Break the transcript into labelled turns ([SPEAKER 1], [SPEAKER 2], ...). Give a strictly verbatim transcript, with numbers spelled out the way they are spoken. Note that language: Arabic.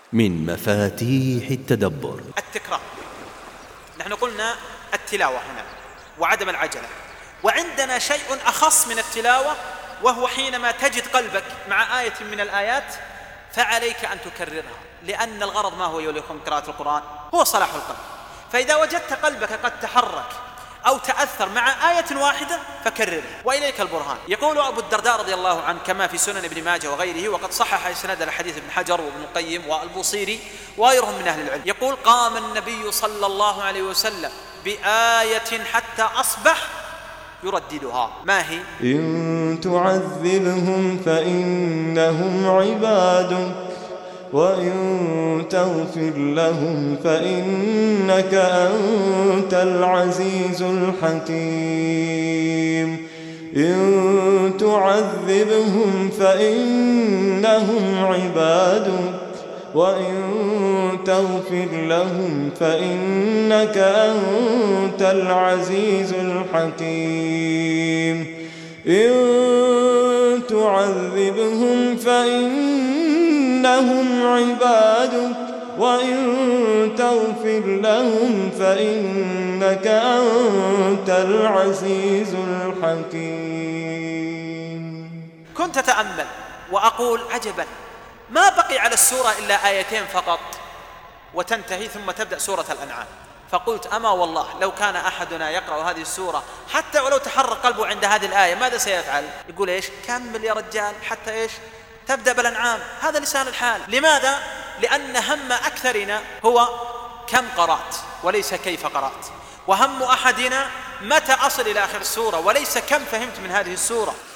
[SPEAKER 1] من مفاتيح التدبر
[SPEAKER 2] التكرار. نحن قلنا التلاوة هنا وعدم العجلة، وعندنا شيء أخص من التلاوة، وهو حينما تجد قلبك مع آية من الآيات فعليك أن تكررها، لأن الغرض ما هو يوليكم قراءة القرآن؟ هو صلاح القلب. فإذا وجدت قلبك قد تحرك أو تأثر مع آية واحدة فكررها، وإليك البرهان. يقول أبو الدرداء رضي الله عنه كما في سنن ابن ماجه وغيره، وقد صحح إسناد الحديث ابن حجر وابن القيم والبوصيري وغيرهم من أهل العلم، يقول: قام النبي صلى الله عليه وسلم بآية حتى أصبح يرددها. ما هي؟
[SPEAKER 3] إن تعذبهم فإنهم عبادك وإن تغفر لهم فإنك أنت العزيز الحكيم. إن تعذبهم فإنهم عبادك وإن تغفر لهم فإنك أنت العزيز الحكيم. إن تعذبهم فإنهم عبادك وإن تغفر لهم فإنك أنت العزيز الحكيم.
[SPEAKER 2] كنت أتأمل وأقول: عجبا، ما بقي على السورة إلا آيتين فقط وتنتهي ثم تبدأ سورة الأنعام. فقلت: أما والله لو كان أحدنا يقرأ هذه السورة حتى ولو تحرك قلبه عند هذه الآية ماذا سيفعل؟ يقول: إيش؟ كمل يا رجال حتى إيش؟ تبدأ بالأنعام. هذا لسان الحال. لماذا؟ لأن هم أكثرنا هو كم قرأت وليس كيف قرأت، وهم أحدنا متى أصل إلى آخر السورة وليس كم فهمت من هذه السورة.